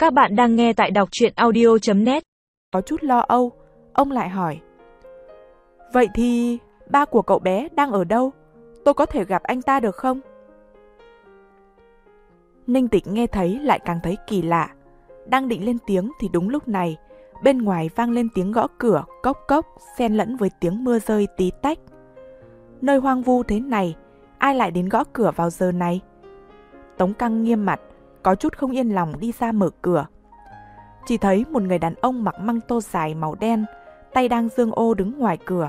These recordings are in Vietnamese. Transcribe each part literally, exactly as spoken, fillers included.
Các bạn đang nghe tại đọc truyện audio chấm net. Có chút lo âu, ông lại hỏi. Vậy thì ba của cậu bé đang ở đâu? Tôi có thể gặp anh ta được không? Ninh Tịch nghe thấy lại càng thấy kỳ lạ. Đang định lên tiếng thì đúng lúc này, bên ngoài vang lên tiếng gõ cửa cốc cốc xen lẫn với tiếng mưa rơi tí tách. Nơi hoang vu thế này, ai lại đến gõ cửa vào giờ này? Tống Căng nghiêm mặt, có chút không yên lòng đi ra mở cửa. Chỉ thấy một người đàn ông mặc măng tô dài màu đen, tay đang giương ô đứng ngoài cửa.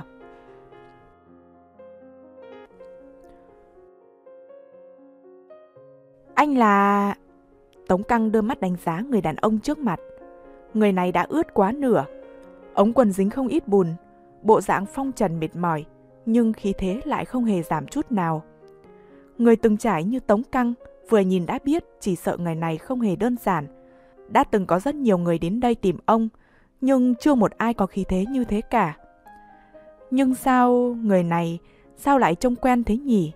Anh là... Tống Căng đưa mắt đánh giá người đàn ông trước mặt. Người này đã ướt quá nửa, ống quần dính không ít bùn, bộ dạng phong trần mệt mỏi, nhưng khí thế lại không hề giảm chút nào. Người từng trải như Tống Căng vừa nhìn đã biết chỉ sợ người này không hề đơn giản. Đã từng có rất nhiều người đến đây tìm ông, nhưng chưa một ai có khí thế như thế cả. Nhưng sao người này sao lại trông quen thế nhỉ?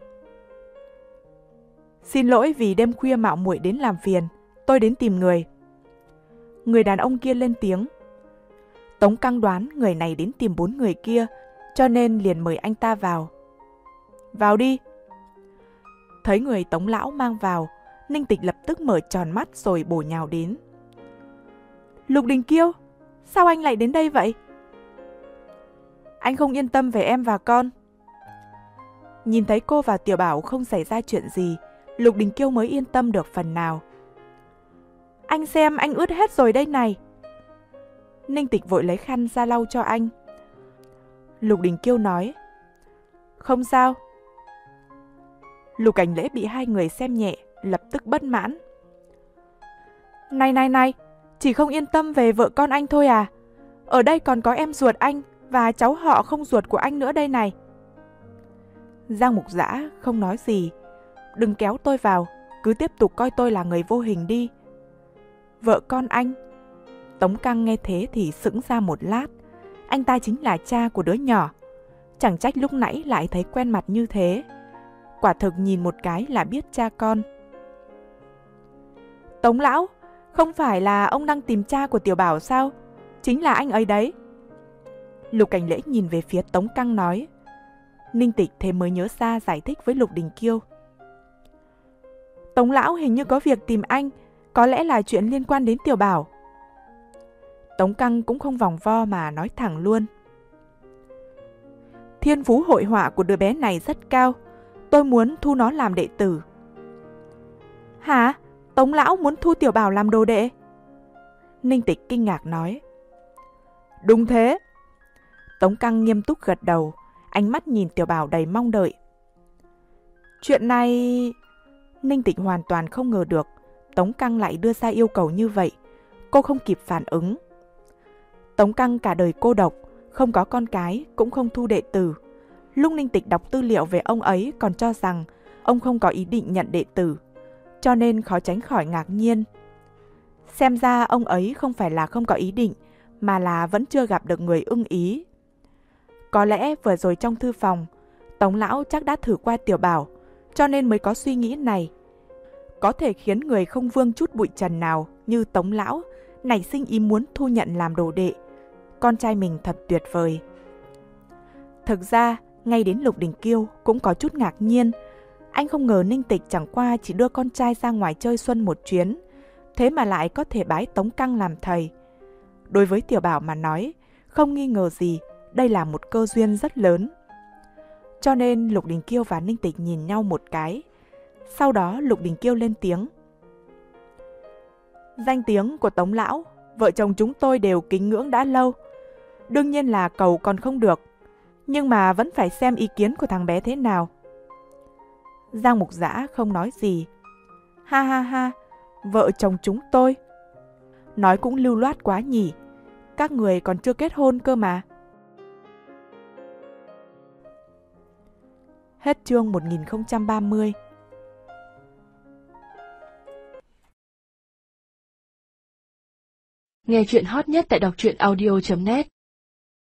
Xin lỗi vì đêm khuya mạo muội đến làm phiền, tôi đến tìm người. Người đàn ông kia lên tiếng. Tống Căng đoán người này đến tìm bốn người kia, cho nên liền mời anh ta vào. Vào đi. Thấy người Tống lão mang vào, Ninh Tịch lập tức mở tròn mắt rồi bổ nhào đến. Lục Đình Kiêu, sao anh lại đến đây vậy? Anh không yên tâm về em và con. Nhìn thấy cô và Tiểu Bảo không xảy ra chuyện gì, Lục Đình Kiêu mới yên tâm được phần nào. Anh xem anh ướt hết rồi đây này. Ninh Tịch vội lấy khăn ra lau cho anh. Lục Đình Kiêu nói. Không sao. Lục Cảnh Lễ bị hai người xem nhẹ, lập tức bất mãn. Này này này, chỉ không yên tâm về vợ con anh thôi à? Ở đây còn có em ruột anh và cháu họ không ruột của anh nữa đây này. Giang Mục Dã không nói gì. Đừng kéo tôi vào, cứ tiếp tục coi tôi là người vô hình đi. Vợ con anh? Tống Căng nghe thế thì sững ra một lát. Anh ta chính là cha của đứa nhỏ. Chẳng trách lúc nãy lại thấy quen mặt như thế. Quả thực nhìn một cái là biết cha con. Tống lão, không phải là ông đang tìm cha của Tiểu Bảo sao? Chính là anh ấy đấy. Lục Cảnh Lễ nhìn về phía Tống Căng nói. Ninh Tịch thế mới nhớ ra giải thích với Lục Đình Kiêu. Tống lão hình như có việc tìm anh, có lẽ là chuyện liên quan đến Tiểu Bảo. Tống Căng cũng không vòng vo mà nói thẳng luôn. Thiên phú hội họa của đứa bé này rất cao, tôi muốn thu nó làm đệ tử. Hả? Tống lão muốn thu Tiểu Bảo làm đồ đệ? Ninh Tịch kinh ngạc nói. Đúng thế. Tống Căng nghiêm túc gật đầu, ánh mắt nhìn Tiểu Bảo đầy mong đợi. Chuyện này... Ninh Tịch hoàn toàn không ngờ được Tống Căng lại đưa ra yêu cầu như vậy. Cô không kịp phản ứng. Tống Căng cả đời cô độc, không có con cái, cũng không thu đệ tử. Lúc Ninh Tịch đọc tư liệu về ông ấy còn cho rằng ông không có ý định nhận đệ tử, cho nên khó tránh khỏi ngạc nhiên. Xem ra ông ấy không phải là không có ý định, mà là vẫn chưa gặp được người ưng ý. Có lẽ vừa rồi trong thư phòng, Tống lão chắc đã thử qua Tiểu Bảo, cho nên mới có suy nghĩ này. Có thể khiến người không vương chút bụi trần nào như Tống lão nảy sinh ý muốn thu nhận làm đồ đệ. Con trai mình thật tuyệt vời. Thực ra, ngay đến Lục Đình Kiêu cũng có chút ngạc nhiên. Anh không ngờ Ninh Tịch chẳng qua chỉ đưa con trai ra ngoài chơi xuân một chuyến, thế mà lại có thể bái Tống Căng làm thầy. Đối với Tiểu Bảo mà nói, không nghi ngờ gì, đây là một cơ duyên rất lớn. Cho nên Lục Đình Kiêu và Ninh Tịch nhìn nhau một cái. Sau đó Lục Đình Kiêu lên tiếng. Danh tiếng của Tống lão, vợ chồng chúng tôi đều kính ngưỡng đã lâu. Đương nhiên là cầu còn không được, nhưng mà vẫn phải xem ý kiến của thằng bé thế nào. Giang Mục Dã không nói gì. Ha ha ha, vợ chồng chúng tôi. Nói cũng lưu loát quá nhỉ, các người còn chưa kết hôn cơ mà. Hết chương một nghìn không trăm ba mươi. Nghe chuyện hot nhất tại đọc truyện audio chấm net.